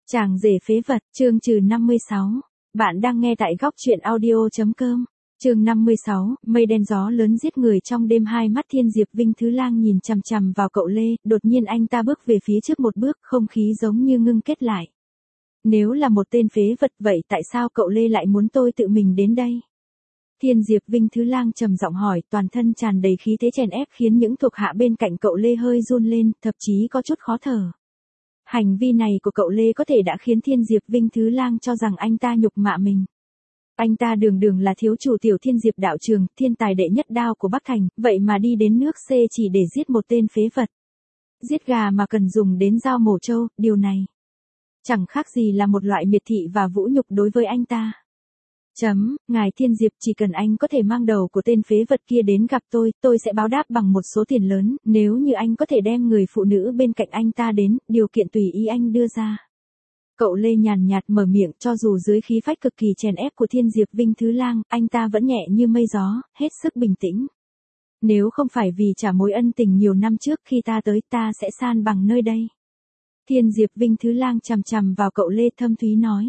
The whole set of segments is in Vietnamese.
Chàng rể phế vật, chương trừ 56. Bạn đang nghe tại góc truyện audio.com. Chương 56, mây đen gió lớn giết người trong đêm. Hai mắt Thiên Diệp Vinh Thứ Lang nhìn chằm chằm vào cậu Lê, đột nhiên anh ta bước về phía trước một bước, không khí giống như ngưng kết lại. Nếu là một tên phế vật vậy tại sao cậu Lê lại muốn tôi tự mình đến đây? Thiên Diệp Vinh Thứ Lang trầm giọng hỏi, toàn thân tràn đầy khí thế chèn ép khiến những thuộc hạ bên cạnh cậu Lê hơi run lên, thậm chí có chút khó thở. Hành vi này của cậu Lê có thể đã khiến Thiên Diệp Vinh Thứ Lang cho rằng anh ta nhục mạ mình. Anh ta đường đường là thiếu chủ Tiểu Thiên Diệp đạo trường, thiên tài đệ nhất đao của Bắc Thành, vậy mà đi đến nước C chỉ để giết một tên phế vật. Giết gà mà cần dùng đến dao mổ trâu, điều này chẳng khác gì là một loại miệt thị và vũ nhục đối với anh ta. Ngài Thiên Diệp, chỉ cần anh có thể mang đầu của tên phế vật kia đến gặp tôi sẽ báo đáp bằng một số tiền lớn, nếu như anh có thể đem người phụ nữ bên cạnh anh ta đến, điều kiện tùy ý anh đưa ra. Cậu Lê nhàn nhạt mở miệng, cho dù dưới khí phách cực kỳ chèn ép của Thiên Diệp Vinh Thứ Lang, anh ta vẫn nhẹ như mây gió, hết sức bình tĩnh. Nếu không phải vì trả mối ân tình nhiều năm trước khi ta tới, ta sẽ san bằng nơi đây. Thiên Diệp Vinh Thứ Lang chằm chằm vào cậu Lê thâm thúy nói.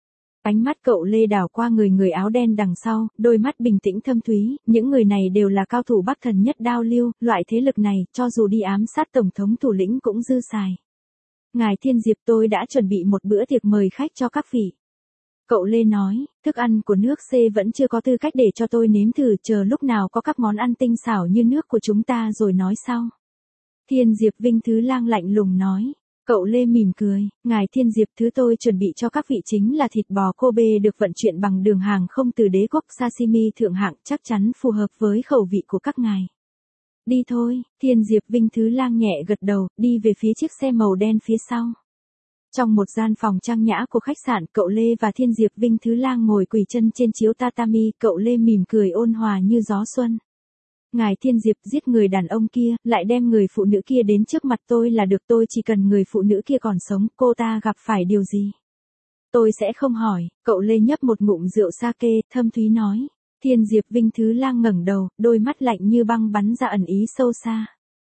Ánh mắt cậu Lê đảo qua người áo đen đằng sau, đôi mắt bình tĩnh thâm thúy, những người này đều là cao thủ Bắc Thần nhất đao lưu, loại thế lực này, cho dù đi ám sát tổng thống thủ lĩnh cũng dư xài. Ngài Thiên Diệp, tôi đã chuẩn bị một bữa tiệc mời khách cho các vị. Cậu Lê nói, thức ăn của nước C vẫn chưa có tư cách để cho tôi nếm thử, chờ lúc nào có các món ăn tinh xảo như nước của chúng ta rồi nói sau. Thiên Diệp Vinh Thứ Lang lạnh lùng nói. Cậu Lê mỉm cười, ngài Thiên Diệp, thứ tôi chuẩn bị cho các vị chính là thịt bò Kobe được vận chuyển bằng đường hàng không từ đế quốc, sashimi thượng hạng, chắc chắn phù hợp với khẩu vị của các ngài. Đi thôi, Thiên Diệp Vinh Thứ Lang nhẹ gật đầu, đi về phía chiếc xe màu đen phía sau. Trong một gian phòng trang nhã của khách sạn, cậu Lê và Thiên Diệp Vinh Thứ Lang ngồi quỳ chân trên chiếu tatami, cậu Lê mỉm cười ôn hòa như gió xuân. Ngài Thiên Diệp, giết người đàn ông kia, lại đem người phụ nữ kia đến trước mặt tôi là được, tôi chỉ cần người phụ nữ kia còn sống, cô ta gặp phải điều gì? Tôi sẽ không hỏi, cậu Lê nhấp một ngụm rượu sake, thâm thúy nói. Thiên Diệp Vinh Thứ Lang ngẩng đầu, đôi mắt lạnh như băng bắn ra ẩn ý sâu xa.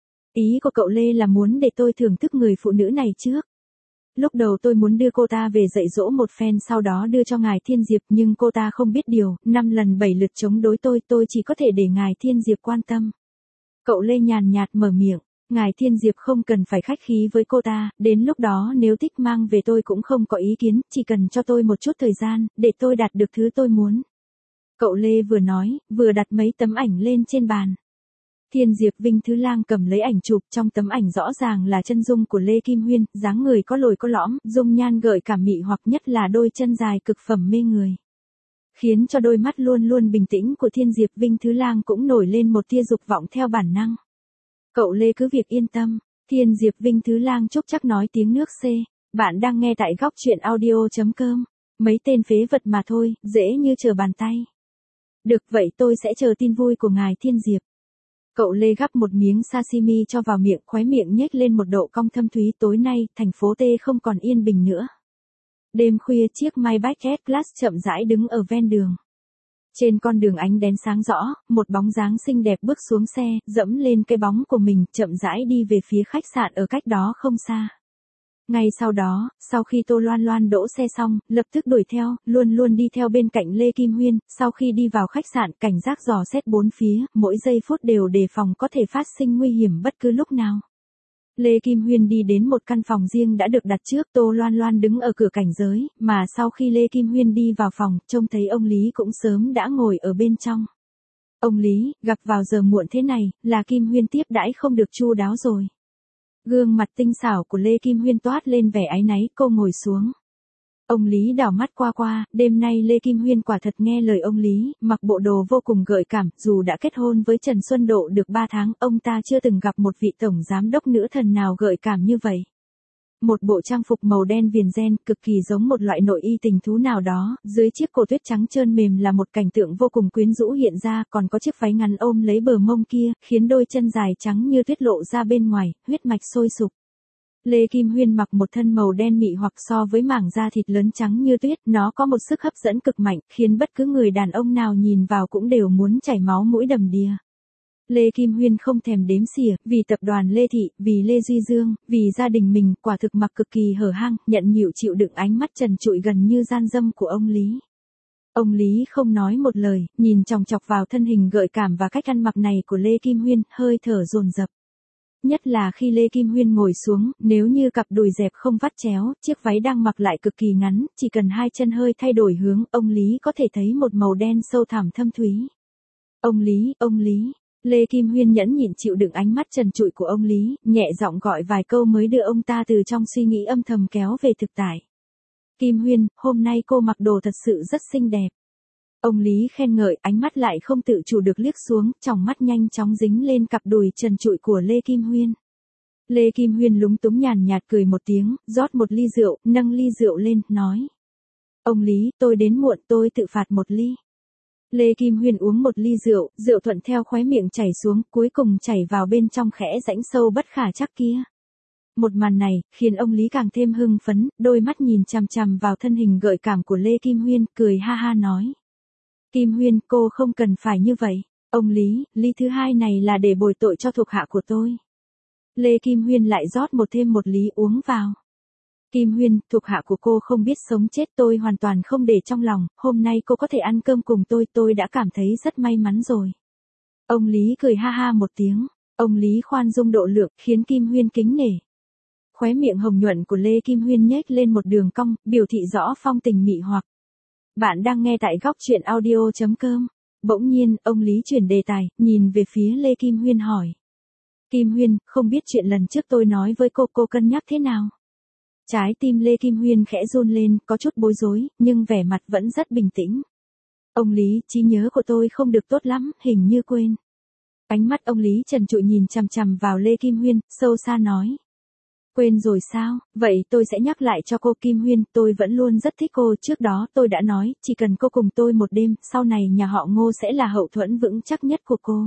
Ý của cậu Lê là muốn để tôi thưởng thức người phụ nữ này trước. Lúc đầu tôi muốn đưa cô ta về dạy dỗ một phen, sau đó đưa cho ngài Thiên Diệp, nhưng cô ta không biết điều, 5 lần 7 lượt chống đối tôi chỉ có thể để ngài Thiên Diệp quan tâm. Cậu Lê nhàn nhạt mở miệng, ngài Thiên Diệp không cần phải khách khí với cô ta, đến lúc đó nếu thích mang về tôi cũng không có ý kiến, chỉ cần cho tôi một chút thời gian, để tôi đạt được thứ tôi muốn. Cậu Lê vừa nói, vừa đặt mấy tấm ảnh lên trên bàn. Thiên Diệp Vinh Thứ Lang cầm lấy ảnh chụp, trong tấm ảnh rõ ràng là chân dung của Lê Kim Huyên, dáng người có lồi có lõm, dung nhan gợi cảm mị hoặc nhất là đôi chân dài cực phẩm mê người. Khiến cho đôi mắt luôn luôn bình tĩnh của Thiên Diệp Vinh Thứ Lang cũng nổi lên một tia dục vọng theo bản năng. Cậu Lê cứ việc yên tâm, Thiên Diệp Vinh Thứ Lang chúc chắc nói tiếng nước C. Bạn đang nghe tại góc truyện audio.com. Mấy tên phế vật mà thôi, dễ như trở bàn tay. Được vậy tôi sẽ chờ tin vui của ngài Thiên Diệp. Cậu Lê gắp một miếng sashimi cho vào miệng, khóe miệng nhếch lên một độ cong thâm thúy. Tối nay, thành phố T không còn yên bình nữa. Đêm khuya, chiếc Maybach S-Class chậm rãi đứng ở ven đường. Trên con đường ánh đèn sáng rõ, một bóng dáng xinh đẹp bước xuống xe, dẫm lên cái bóng của mình, chậm rãi đi về phía khách sạn ở cách đó không xa. Ngay sau đó, sau khi Tô Loan Loan đỗ xe xong, lập tức đuổi theo, luôn luôn đi theo bên cạnh Lê Kim Huyên, sau khi đi vào khách sạn, cảnh giác dò xét bốn phía, mỗi giây phút đều đề phòng có thể phát sinh nguy hiểm bất cứ lúc nào. Lê Kim Huyên đi đến một căn phòng riêng đã được đặt trước, Tô Loan Loan đứng ở cửa cảnh giới, mà sau khi Lê Kim Huyên đi vào phòng, trông thấy ông Lý cũng sớm đã ngồi ở bên trong. Ông Lý, gặp vào giờ muộn thế này, là Kim Huyên tiếp đãi không được chu đáo rồi. Gương mặt tinh xảo của Lê Kim Huyên toát lên vẻ áy náy, cô ngồi xuống. Ông Lý đảo mắt qua, đêm nay Lê Kim Huyên quả thật nghe lời ông Lý, mặc bộ đồ vô cùng gợi cảm, dù đã kết hôn với Trần Xuân Độ được 3 tháng, ông ta chưa từng gặp một vị tổng giám đốc nữ thần nào gợi cảm như vậy. Một bộ trang phục màu đen viền ren, cực kỳ giống một loại nội y tình thú nào đó, dưới chiếc cổ tuyết trắng trơn mềm là một cảnh tượng vô cùng quyến rũ hiện ra, còn có chiếc váy ngắn ôm lấy bờ mông kia, khiến đôi chân dài trắng như tuyết lộ ra bên ngoài, huyết mạch sôi sục. Lê Kim Huyên mặc một thân màu đen mị hoặc so với mảng da thịt lớn trắng như tuyết, nó có một sức hấp dẫn cực mạnh, khiến bất cứ người đàn ông nào nhìn vào cũng đều muốn chảy máu mũi đầm đìa. Lê Kim Huyên không thèm đếm xỉa, vì tập đoàn Lê Thị, vì Lê Duy Dương, vì gia đình mình, quả thực mặc cực kỳ hở hang, nhận nhịu chịu đựng ánh mắt trần trụi gần như gian dâm của ông Lý. Ông Lý không nói một lời, nhìn chòng chọc vào thân hình gợi cảm và cách ăn mặc này của Lê Kim Huyên, hơi thở dồn dập. Nhất là khi Lê Kim Huyên ngồi xuống, nếu như cặp đùi dẹp không vắt chéo, chiếc váy đang mặc lại cực kỳ ngắn, chỉ cần hai chân hơi thay đổi hướng, ông Lý có thể thấy một màu đen sâu thẳm thâm thúy. Ông Lý. Lê Kim Huyên nhẫn nhịn chịu đựng ánh mắt trần trụi của ông Lý, nhẹ giọng gọi vài câu mới đưa ông ta từ trong suy nghĩ âm thầm kéo về thực tại. Kim Huyên, hôm nay cô mặc đồ thật sự rất xinh đẹp. Ông Lý khen ngợi, ánh mắt lại không tự chủ được liếc xuống, tròng mắt nhanh chóng dính lên cặp đùi trần trụi của Lê Kim Huyên. Lê Kim Huyên lúng túng nhàn nhạt cười một tiếng, rót một ly rượu, nâng ly rượu lên, nói. Ông Lý, tôi đến muộn, tôi tự phạt một ly. Lê Kim Huyên uống một ly rượu, rượu thuận theo khóe miệng chảy xuống, cuối cùng chảy vào bên trong khẽ rãnh sâu bất khả trắc kia. Một màn này, khiến ông Lý càng thêm hưng phấn, đôi mắt nhìn chằm chằm vào thân hình gợi cảm của Lê Kim Huyên, cười ha ha nói. Kim Huyên, cô không cần phải như vậy. Ông Lý, ly thứ hai này là để bồi tội cho thuộc hạ của tôi. Lê Kim Huyên lại rót thêm một ly uống vào. Kim Huyên, thuộc hạ của cô không biết sống chết, tôi hoàn toàn không để trong lòng, hôm nay cô có thể ăn cơm cùng tôi đã cảm thấy rất may mắn rồi. Ông Lý cười ha ha một tiếng, ông Lý khoan dung độ lượng, khiến Kim Huyên kính nể. Khóe miệng hồng nhuận của Lê Kim Huyên nhếch lên một đường cong, biểu thị rõ phong tình mị hoặc. Bạn đang nghe tại góc truyện audio.com. Bỗng nhiên, ông Lý chuyển đề tài, nhìn về phía Lê Kim Huyên hỏi. Kim Huyên, không biết chuyện lần trước tôi nói với cô cân nhắc thế nào? Trái tim Lê Kim Huyên khẽ run lên, có chút bối rối, nhưng vẻ mặt vẫn rất bình tĩnh. Ông Lý, trí nhớ của tôi không được tốt lắm, hình như quên. Ánh mắt ông Lý trần trụi nhìn chằm chằm vào Lê Kim Huyên, sâu xa nói. Quên rồi sao, vậy tôi sẽ nhắc lại cho cô Kim Huyên, tôi vẫn luôn rất thích cô, trước đó tôi đã nói, chỉ cần cô cùng tôi một đêm, sau này nhà họ Ngô sẽ là hậu thuẫn vững chắc nhất của cô.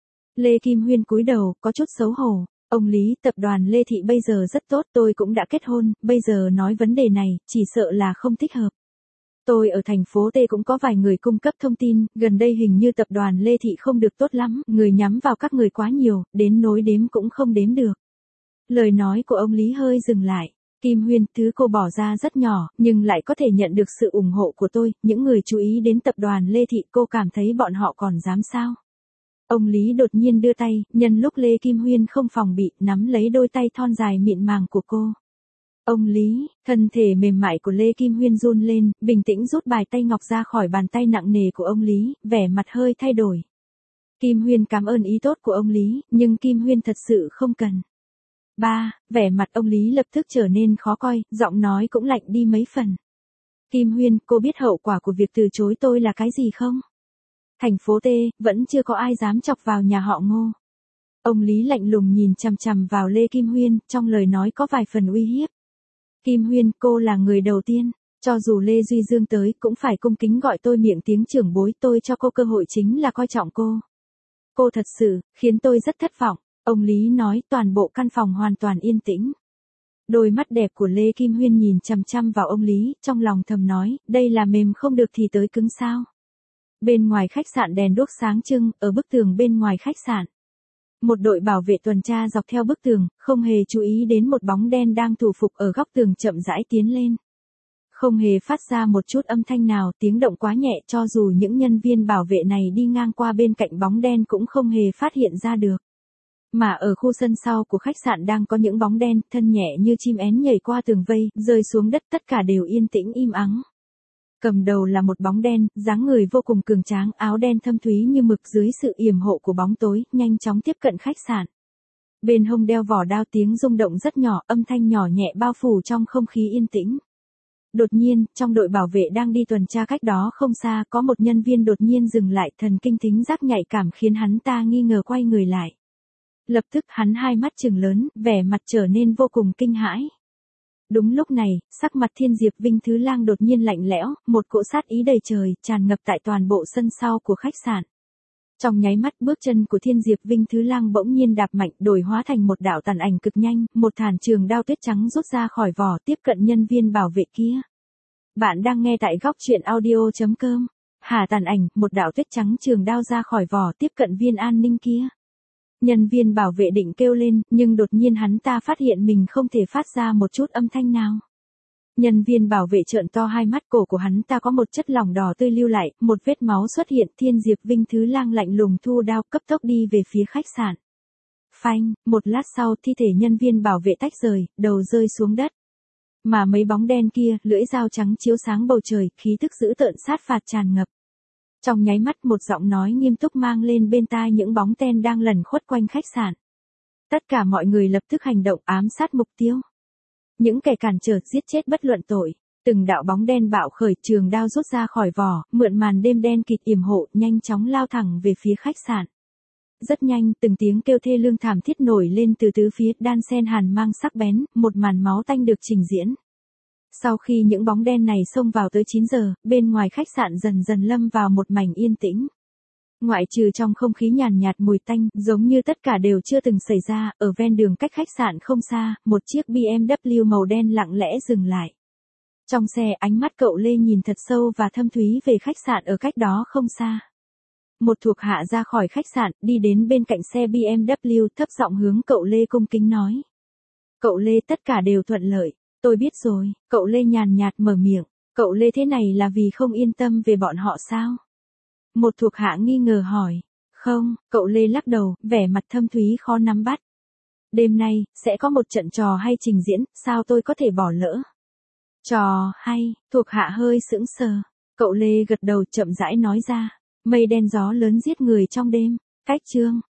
Lê Kim Huyên cúi đầu, có chút xấu hổ. Ông Lý, tập đoàn Lê Thị bây giờ rất tốt, tôi cũng đã kết hôn, bây giờ nói vấn đề này, chỉ sợ là không thích hợp. Tôi ở thành phố T cũng có vài người cung cấp thông tin, gần đây hình như tập đoàn Lê Thị không được tốt lắm, người nhắm vào các người quá nhiều, đến nối đếm cũng không đếm được. Lời nói của ông Lý hơi dừng lại. Kim Huyên, thứ cô bỏ ra rất nhỏ, nhưng lại có thể nhận được sự ủng hộ của tôi, những người chú ý đến tập đoàn Lê Thị, cô cảm thấy bọn họ còn dám sao? Ông Lý đột nhiên đưa tay, nhân lúc Lê Kim Huyên không phòng bị, nắm lấy đôi tay thon dài mịn màng của cô. Ông Lý, thân thể mềm mại của Lê Kim Huyên run lên, bình tĩnh rút bài tay ngọc ra khỏi bàn tay nặng nề của ông Lý, vẻ mặt hơi thay đổi. Kim Huyên cảm ơn ý tốt của ông Lý, nhưng Kim Huyên thật sự không cần. Vẻ mặt ông Lý lập tức trở nên khó coi, giọng nói cũng lạnh đi mấy phần. Kim Huyên, cô biết hậu quả của việc từ chối tôi là cái gì không? Thành phố T, vẫn chưa có ai dám chọc vào nhà họ Ngô. Ông Lý lạnh lùng nhìn chằm chằm vào Lê Kim Huyên, trong lời nói có vài phần uy hiếp. Kim Huyên, cô là người đầu tiên, cho dù Lê Duy Dương tới cũng phải cung kính gọi tôi miệng tiếng trưởng bối, tôi cho cô cơ hội chính là coi trọng cô. Cô thật sự, khiến tôi rất thất vọng. Ông Lý nói, toàn bộ căn phòng hoàn toàn yên tĩnh. Đôi mắt đẹp của Lê Kim Huyên nhìn chằm chằm vào ông Lý, trong lòng thầm nói, đây là mềm không được thì tới cứng sao. Bên ngoài khách sạn đèn đuốc sáng trưng, ở bức tường bên ngoài khách sạn. Một đội bảo vệ tuần tra dọc theo bức tường, không hề chú ý đến một bóng đen đang thủ phục ở góc tường chậm rãi tiến lên. Không hề phát ra một chút âm thanh nào, tiếng động quá nhẹ cho dù những nhân viên bảo vệ này đi ngang qua bên cạnh bóng đen cũng không hề phát hiện ra được. Mà ở khu sân sau của khách sạn đang có những bóng đen, thân nhẹ như chim én nhảy qua tường vây, rơi xuống đất, tất cả đều yên tĩnh im ắng. Cầm đầu là một bóng đen, dáng người vô cùng cường tráng, áo đen thâm thúy như mực, dưới sự yểm hộ của bóng tối, nhanh chóng tiếp cận khách sạn. Bên hông đeo vỏ đao, tiếng rung động rất nhỏ, âm thanh nhỏ nhẹ bao phủ trong không khí yên tĩnh. Đột nhiên, trong đội bảo vệ đang đi tuần tra cách đó không xa, có một nhân viên đột nhiên dừng lại, thần kinh thính giác nhạy cảm khiến hắn ta nghi ngờ quay người lại. Lập tức hắn hai mắt trừng lớn, vẻ mặt trở nên vô cùng kinh hãi. Đúng lúc này, sắc mặt Thiên Diệp Vinh Thứ Lang đột nhiên lạnh lẽo, một cỗ sát ý đầy trời, tràn ngập tại toàn bộ sân sau của khách sạn. Trong nháy mắt, bước chân của Thiên Diệp Vinh Thứ Lang bỗng nhiên đạp mạnh, đổi hóa thành một đạo tàn ảnh cực nhanh, một thản trường đao tuyết trắng rút ra khỏi vỏ, tiếp cận nhân viên bảo vệ kia. Bạn đang nghe tại góc truyện audio.com. Tàn ảnh, một đạo tuyết trắng trường đao ra khỏi vỏ, tiếp cận viên an ninh kia. Nhân viên bảo vệ định kêu lên, nhưng đột nhiên hắn ta phát hiện mình không thể phát ra một chút âm thanh nào. Nhân viên bảo vệ trợn to hai mắt, cổ của hắn ta có một chất lỏng đỏ tươi lưu lại, một vết máu xuất hiện. Thiên Diệp Vinh Thứ Lang lạnh lùng thu đao, cấp tốc đi về phía khách sạn. Phanh, một lát sau thi thể nhân viên bảo vệ tách rời, đầu rơi xuống đất. Mà mấy bóng đen kia, lưỡi dao trắng chiếu sáng bầu trời, khí tức dữ tợn sát phạt tràn ngập. Trong nháy mắt một giọng nói nghiêm túc mang lên bên tai những bóng đen đang lẩn khuất quanh khách sạn. Tất cả mọi người lập tức hành động ám sát mục tiêu. Những kẻ cản trở giết chết bất luận tội. Từng đạo bóng đen bạo khởi, trường đao rút ra khỏi vỏ, mượn màn đêm đen kịt yểm hộ, nhanh chóng lao thẳng về phía khách sạn. Rất nhanh, từng tiếng kêu thê lương thảm thiết nổi lên từ tứ phía, đan xen hàn mang sắc bén, một màn máu tanh được trình diễn. Sau khi những bóng đen này xông vào tới 9 giờ, bên ngoài khách sạn dần dần lâm vào một mảnh yên tĩnh. Ngoại trừ trong không khí nhàn nhạt mùi tanh, giống như tất cả đều chưa từng xảy ra, ở ven đường cách khách sạn không xa, một chiếc BMW màu đen lặng lẽ dừng lại. Trong xe, ánh mắt cậu Lê nhìn thật sâu và thâm thúy về khách sạn ở cách đó không xa. Một thuộc hạ ra khỏi khách sạn, đi đến bên cạnh xe BMW, thấp giọng hướng cậu Lê cung kính nói. Cậu Lê, tất cả đều thuận lợi. Tôi biết rồi, cậu Lê nhàn nhạt mở miệng. Cậu Lê thế này là vì không yên tâm về bọn họ sao? Một thuộc hạ nghi ngờ hỏi. Không, cậu Lê lắc đầu, vẻ mặt thâm thúy khó nắm bắt. Đêm nay, sẽ có một trận trò hay trình diễn, sao tôi có thể bỏ lỡ? Trò hay, thuộc hạ hơi sững sờ. Cậu Lê gật đầu chậm rãi nói ra. Mây đen gió lớn giết người trong đêm. Cách chương.